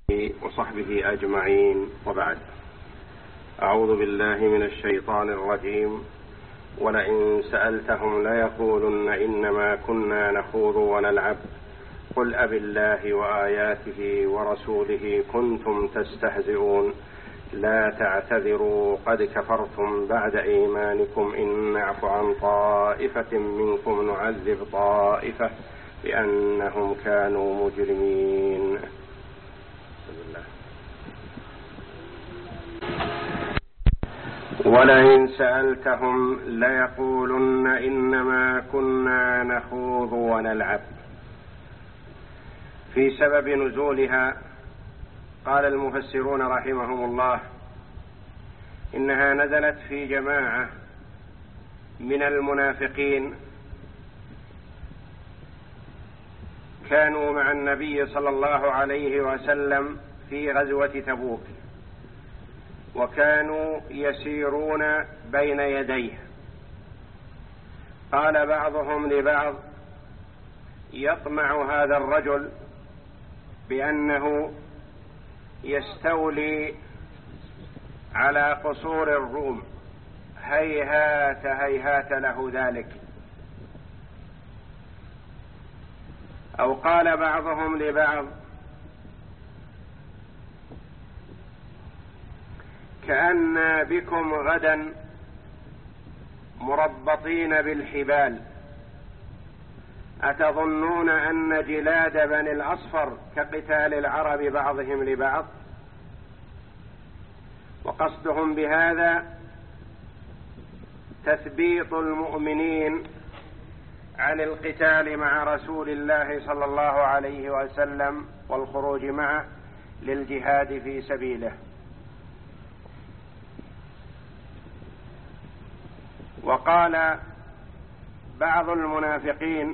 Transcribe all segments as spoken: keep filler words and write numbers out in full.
وصحبه أجمعين، وبعد. أعوذ بالله من الشيطان الرجيم. ولئن سألتهم ليقولن إنما كنا نخوض ونلعب قل أبالله وآياته ورسوله كنتم تستهزئون لا تعتذروا قد كفرتم بعد إيمانكم إن نعف عن طائفة منكم نعذب طائفة بأنهم كانوا مجرمين. ولئن سألتهم ليقولن إنما كنا نخوض ونلعب. في سبب نزولها قال المفسرون رحمهم الله إنها نزلت في جماعة من المنافقين كانوا مع النبي صلى الله عليه وسلم في غزوة تبوك، وكانوا يسيرون بين يديه. قال بعضهم لبعض: يطمع هذا الرجل بأنه يستولي على قصور الروم، هيهات هيهات له ذلك. أو قال بعضهم لبعض: كأن بكم غدا مربطين بالحبال، أتظنون أن جلاد بني الأصفر كقتال العرب بعضهم لبعض؟ وقصدهم بهذا تثبيط المؤمنين عن القتال مع رسول الله صلى الله عليه وسلم والخروج معه للجهاد في سبيله. وقال بعض المنافقين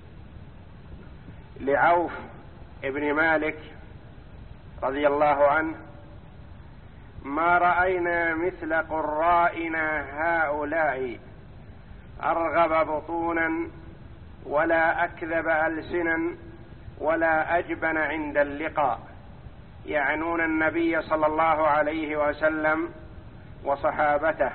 لعوف ابن مالك رضي الله عنه: ما رأينا مثل قرائنا هؤلاء أرغب بطونا ولا أكذب ألسنا ولا أجبن عند اللقاء، يعنون النبي صلى الله عليه وسلم وصحابته.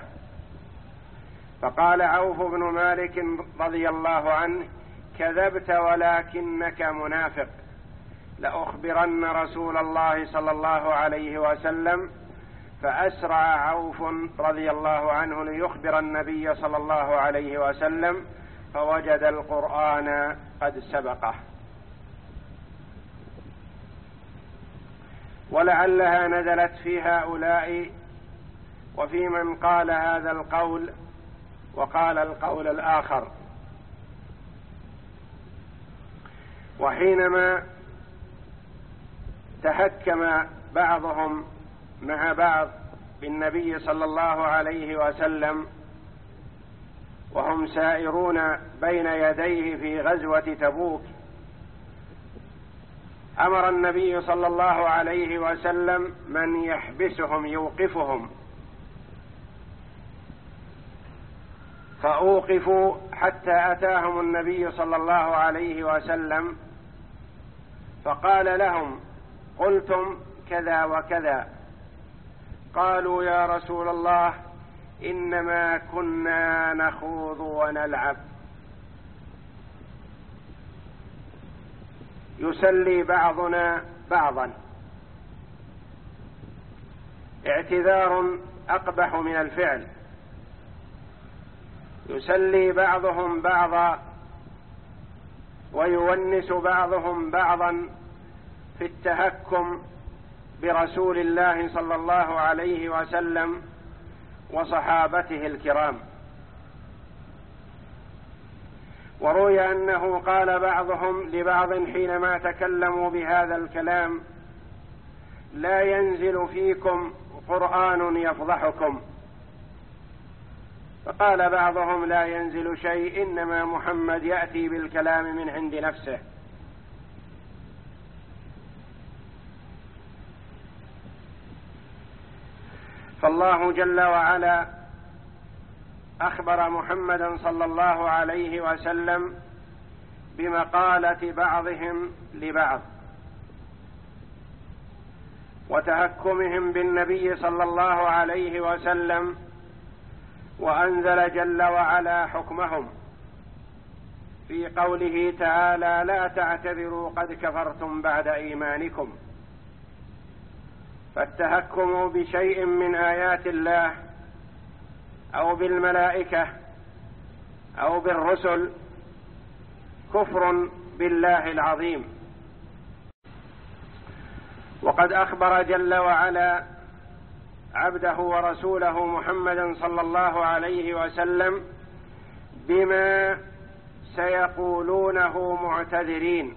فقال عوف بن مالك رضي الله عنه: كذبت ولكنك منافق، لأخبرن رسول الله صلى الله عليه وسلم. فأسرع عوف رضي الله عنه ليخبر النبي صلى الله عليه وسلم، فوجد القرآن قد سبقه. ولعلها نزلت في هؤلاء وفي من قال هذا القول وقال القول الآخر. وحينما تحكم بعضهم مع بعض بالنبي صلى الله عليه وسلم وهم سائرون بين يديه في غزوة تبوك، أمر النبي صلى الله عليه وسلم من يحبسهم يوقفهم، فأوقفوا حتى أتاهم النبي صلى الله عليه وسلم فقال لهم: قلتم كذا وكذا. قالوا: يا رسول الله إنما كنا نخوض ونلعب، يسلي بعضنا بعضا. اعتذار أقبح من الفعل. يسلي بعضهم بعضا ويونس بعضهم بعضا في التهكم برسول الله صلى الله عليه وسلم وصحابته الكرام. وروي أنه قال بعضهم لبعض حينما تكلموا بهذا الكلام: لا ينزل فيكم قرآن يفضحكم. فقال بعضهم: لا ينزل شيء، إنما محمد يأتي بالكلام من عند نفسه. فالله جل وعلا أخبر محمدا صلى الله عليه وسلم بمقالة بعضهم لبعض، وتهكمهم بالنبي صلى الله عليه وسلم، وأنزل جل وعلا حكمهم في قوله تعالى: لا تعتذروا قد كفرتم بعد إيمانكم. فالتهكم بشيء من آيات الله أو بالملائكة أو بالرسل كفر بالله العظيم. وقد أخبر جل وعلا عبده ورسوله محمدا صلى الله عليه وسلم بما سيقولونه معتذرين،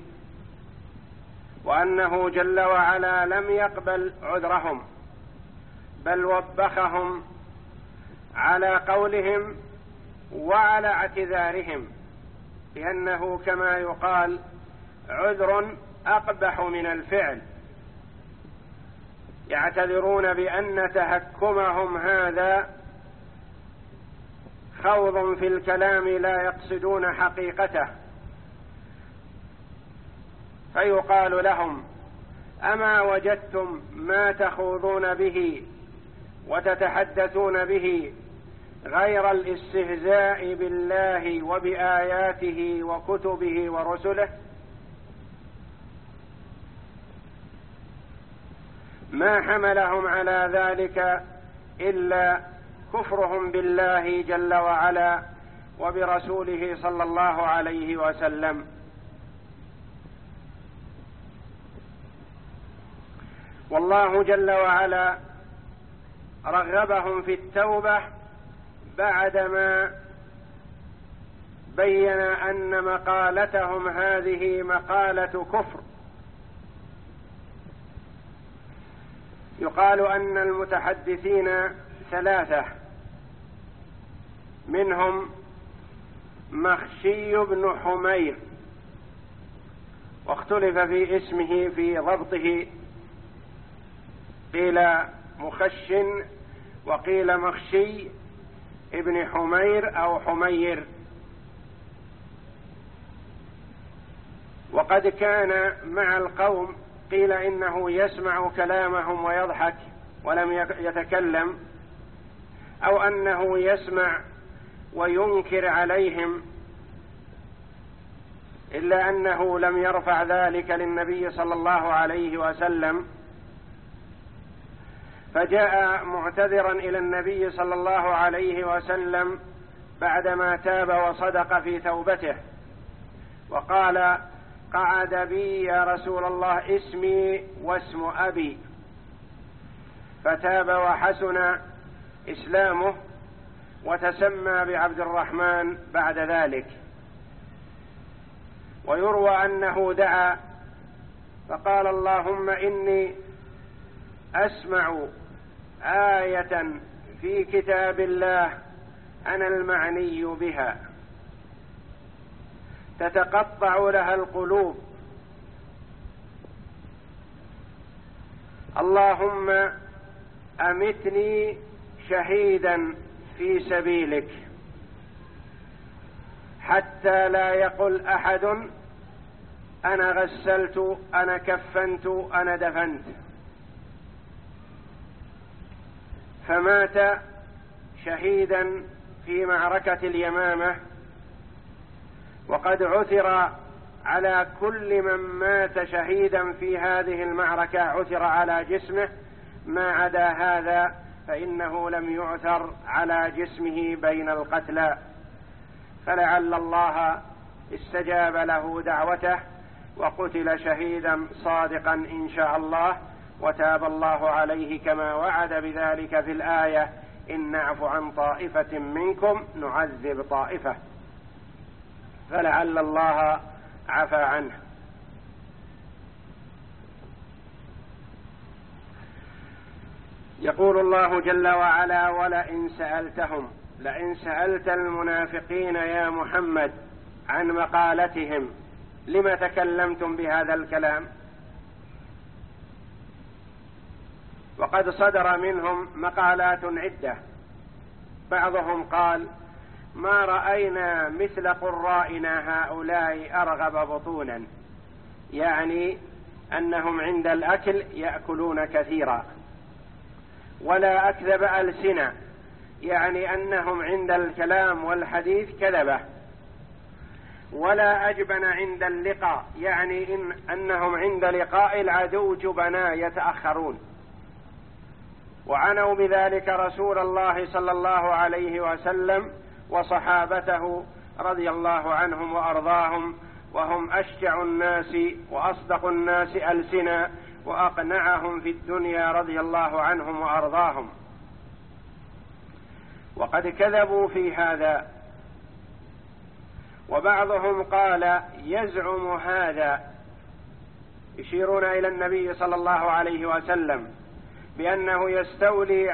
وأنه جل وعلا لم يقبل عذرهم، بل وبخهم على قولهم وعلى اعتذارهم، لأنه كما يقال عذر أقبح من الفعل. يعتذرون بأن تهكمهم هذا خوض في الكلام لا يقصدون حقيقته، فيقال لهم: أما وجدتم ما تخوضون به وتتحدثون به غير الاستهزاء بالله وبآياته وكتبه ورسله؟ ما حملهم على ذلك إلا كفرهم بالله جل وعلا وبرسوله صلى الله عليه وسلم. والله جل وعلا رغبهم في التوبة بعدما بين أن مقالتهم هذه مقالة كفر. يقال أن المتحدثين ثلاثة، منهم مخشي بن حمير، واختلف في اسمه في ضبطه، قيل مخش وقيل مخشي ابن حمير أو حمير. وقد كان مع القوم، قيل إنه يسمع كلامهم ويضحك ولم يتكلم، أو أنه يسمع وينكر عليهم، إلا أنه لم يرفع ذلك للنبي صلى الله عليه وسلم، فجاء معتذرا إلى النبي صلى الله عليه وسلم بعدما تاب وصدق في توبته، وقال: قعد بي يا رسول الله اسمي واسم أبي، فتاب وحسن إسلامه وتسمى بعبد الرحمن بعد ذلك. ويروى أنه دعا فقال: اللهم إني أسمع آية في كتاب الله أنا المعني بها تتقطع لها القلوب، اللهم أمتني شهيدا في سبيلك حتى لا يقل أحد أنا غسلت أنا كفنت أنا دفنت. فمات شهيدا في معركة اليمامة، وقد عثر على كل من مات شهيدا في هذه المعركة، عثر على جسمه، ما عدا هذا فإنه لم يعثر على جسمه بين القتلى، فلعل الله استجاب له دعوته وقتل شهيدا صادقا إن شاء الله، وتاب الله عليه كما وعد بذلك في الآية: إن نعف عن طائفة منكم نعذب طائفة، فلعل الله عفى عنه. يقول الله جل وعلا: ولئن سألتهم، لئن سألت المنافقين يا محمد عن مقالتهم لم تكلمتم بهذا الكلام؟ وقد صدر منهم مقالات عدة. بعضهم قال: ما رأينا مثل قرائنا هؤلاء أرغب بطونا، يعني أنهم عند الأكل يأكلون كثيرا، ولا أكذب ألسنة، يعني أنهم عند الكلام والحديث كذبة، ولا أجبن عند اللقاء، يعني إن أنهم عند لقاء العدو جبنا يتأخرون. وعنوا بذلك رسول الله صلى الله عليه وسلم وصحابته رضي الله عنهم وأرضاهم، وهم أشجع الناس وأصدق الناس ألسنا وأقنعهم في الدنيا رضي الله عنهم وأرضاهم. وقد كذبوا في هذا. وبعضهم قال يزعم هذا، يشيرون إلى النبي صلى الله عليه وسلم بأنه يستولي